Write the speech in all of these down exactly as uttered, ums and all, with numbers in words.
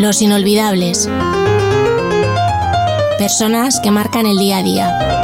Los inolvidables. Personas que marcan el día a día.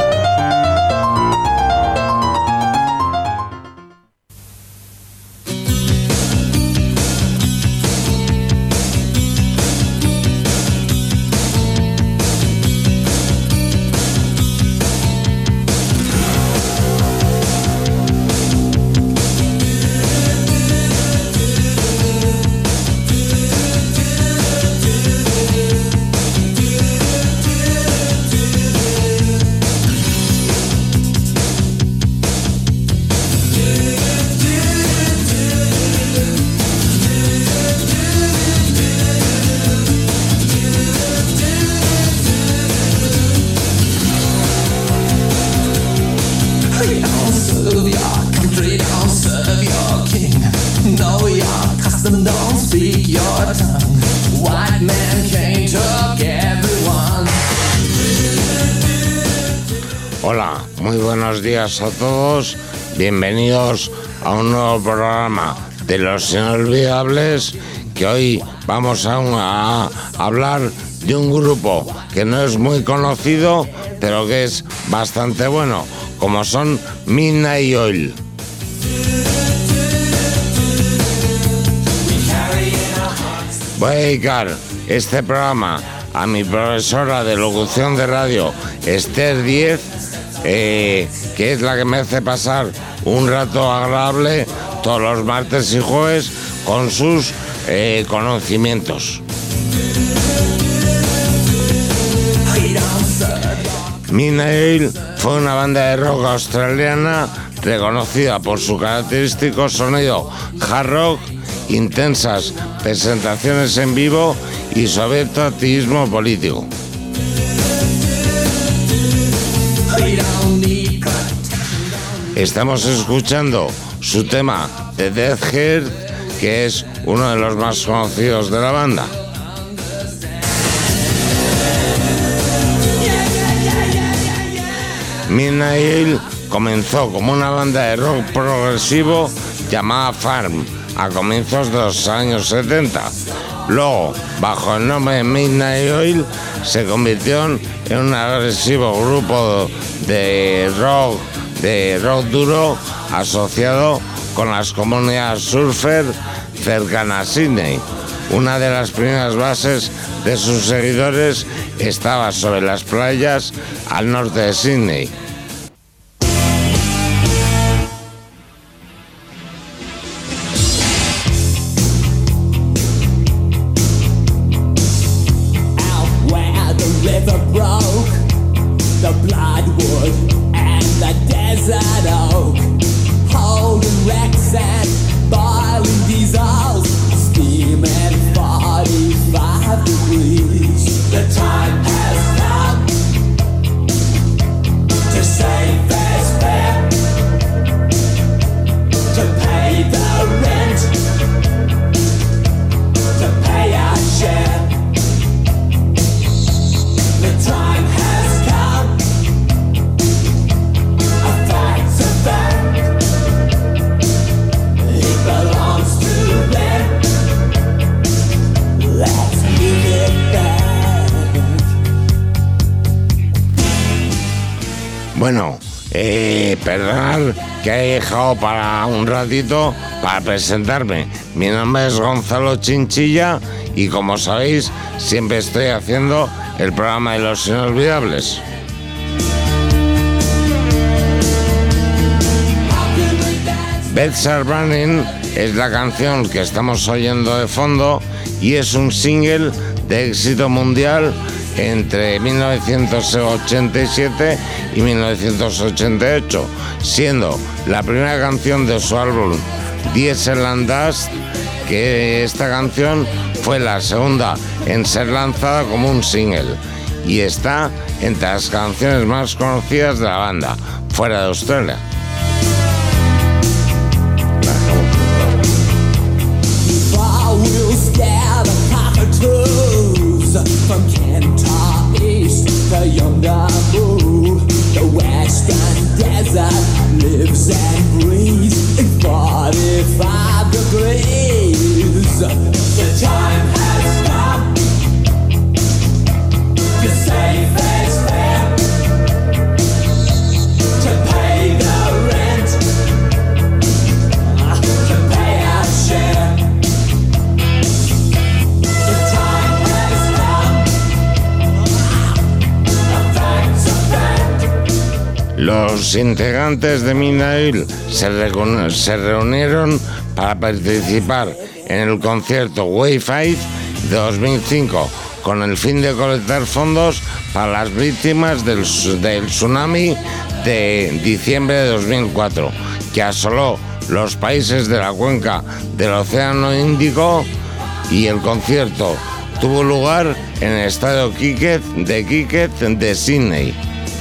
Hola, muy buenos días a todos, bienvenidos a un nuevo programa de Los Inolvidables, que hoy vamos a, a hablar de un grupo que no es muy conocido, pero que es bastante bueno, como son Midnight Oil. Voy a dedicar este programa a mi profesora de locución de radio, Esther Díez, eh, que es la que me hace pasar un rato agradable todos los martes y jueves con sus eh, conocimientos. Midnight Oil fue una banda de rock australiana reconocida por su característico sonido hard rock, intensas presentaciones en vivo y su abierto activismo político. Estamos escuchando su tema The Death Heart, que es uno de los más conocidos de la banda. Midnight Oil comenzó como una banda de rock progresivo llamada Farm a comienzos de los años setenta. Luego, bajo el nombre de Midnight Oil, se convirtió en un agresivo grupo de rock, de rock duro asociado con las comunidades surfer cercanas a Sydney. Una de las primeras bases de sus seguidores estaba sobre las playas al norte de Sydney. Bueno, eh, perdonad que he dejado para un ratito para presentarme. Mi nombre es Gonzalo Chinchilla y, como sabéis, siempre estoy haciendo el programa de Los Inolvidables. Beds Are Burning es la canción que estamos oyendo de fondo y es un single de éxito mundial entre mil novecientos ochenta y siete y mil novecientos ochenta y ocho, siendo la primera canción de su álbum Diesel and Dust, que esta canción fue la segunda en ser lanzada como un single y está entre las canciones más conocidas de la banda, fuera de Australia. From Kentar East to yonder blue, the western desert lives and breathes in forty-five degrees. The time has come Los integrantes de Midnight Oil se, recu- se reunieron para participar en el concierto Wi-Fi de dos mil cinco con el fin de colectar fondos para las víctimas del, del tsunami de diciembre de dos mil cuatro, que asoló los países de la cuenca del Océano Índico, y el concierto tuvo lugar en el estadio Quicket de Quicket de Sydney.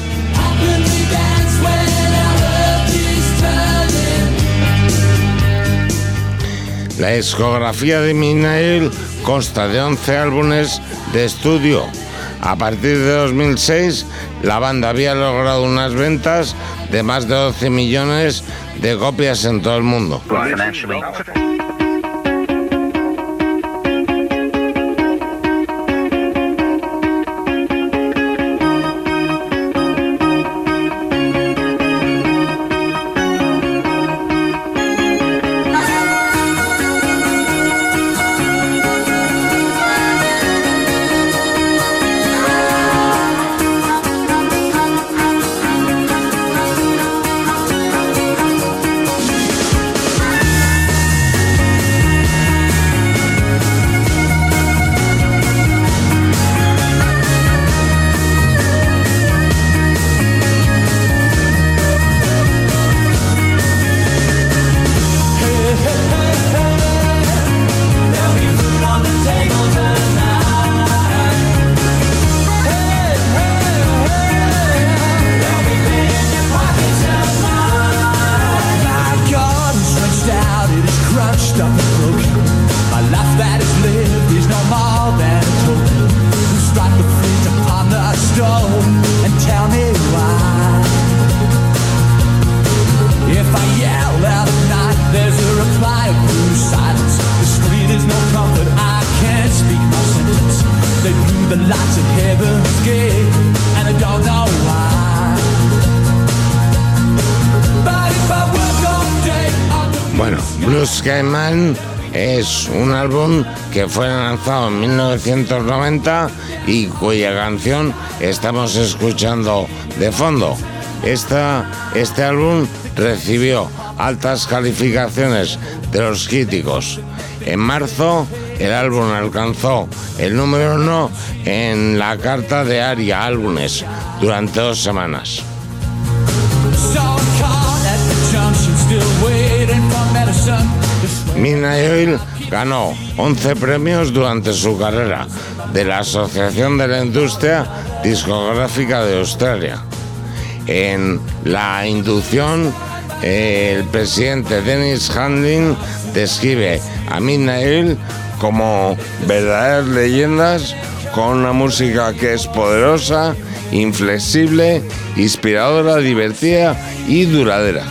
La discografía de Midnight Oil consta de once álbumes de estudio. A partir de dos mil seis, la banda había logrado unas ventas de más de doce millones de copias en todo el mundo. Bueno, Blue Sky Man es un álbum que fue lanzado en mil novecientos noventa y cuya canción estamos escuchando de fondo. Esta, este álbum recibió altas calificaciones de los críticos. En marzo, el álbum alcanzó el número uno en la carta de Aria Álbumes durante dos semanas. Midnight Oil ganó once premios durante su carrera de la Asociación de la Industria Discográfica de Australia. En la inducción, eh, el presidente Dennis Handlin describe a Midnight Oil como verdaderas leyendas con una música que es poderosa, inflexible, inspiradora, divertida y duradera.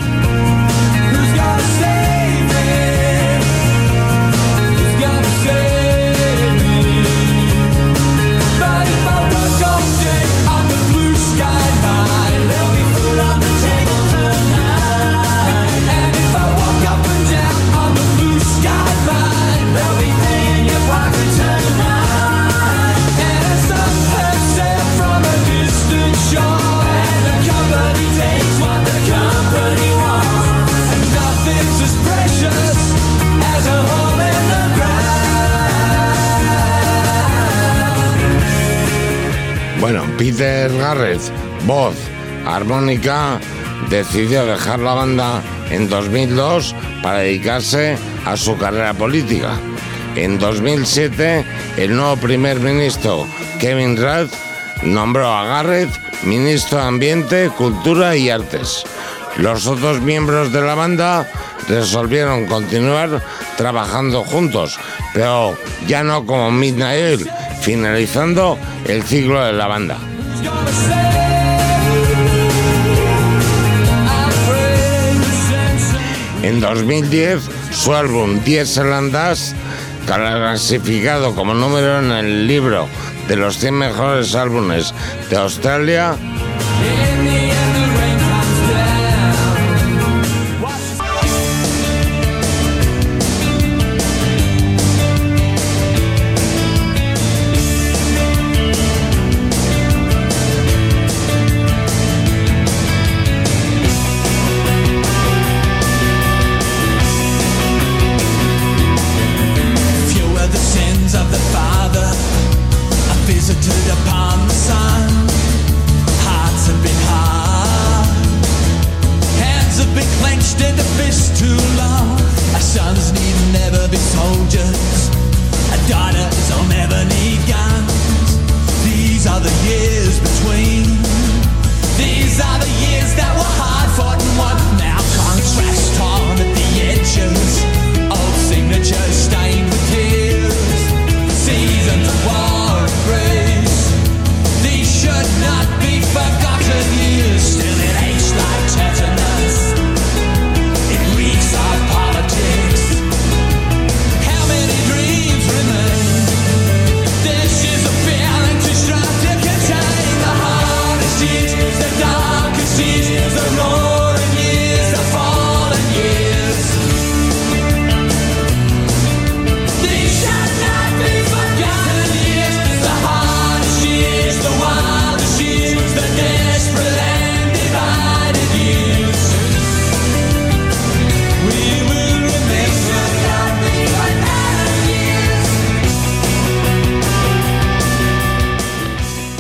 Bueno, Peter Garrett, voz, armónica, decidió dejar la banda en dos mil dos para dedicarse a su carrera política. En dos mil siete, el nuevo primer ministro Kevin Rudd nombró a Garrett ministro de Ambiente, Cultura y Artes. Los otros miembros de la banda resolvieron continuar trabajando juntos, pero ya no como Midnight Oil, finalizando el ciclo de la banda. En dos mil diez, su álbum Diesel and Dust, clasificado como número en el libro de los cien mejores álbumes de Australia,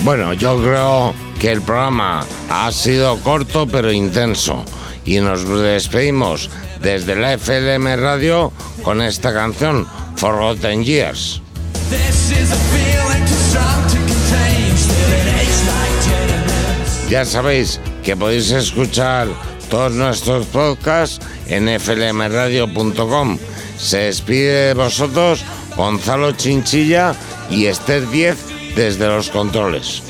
Bueno, yo creo que el programa ha sido corto pero intenso y nos despedimos desde la F L M Radio con esta canción, Forgotten Years. Ya sabéis que podéis escuchar todos nuestros podcasts en f l m radio punto com. Se despide de vosotros Gonzalo Chinchilla y Esther diez desde los controles.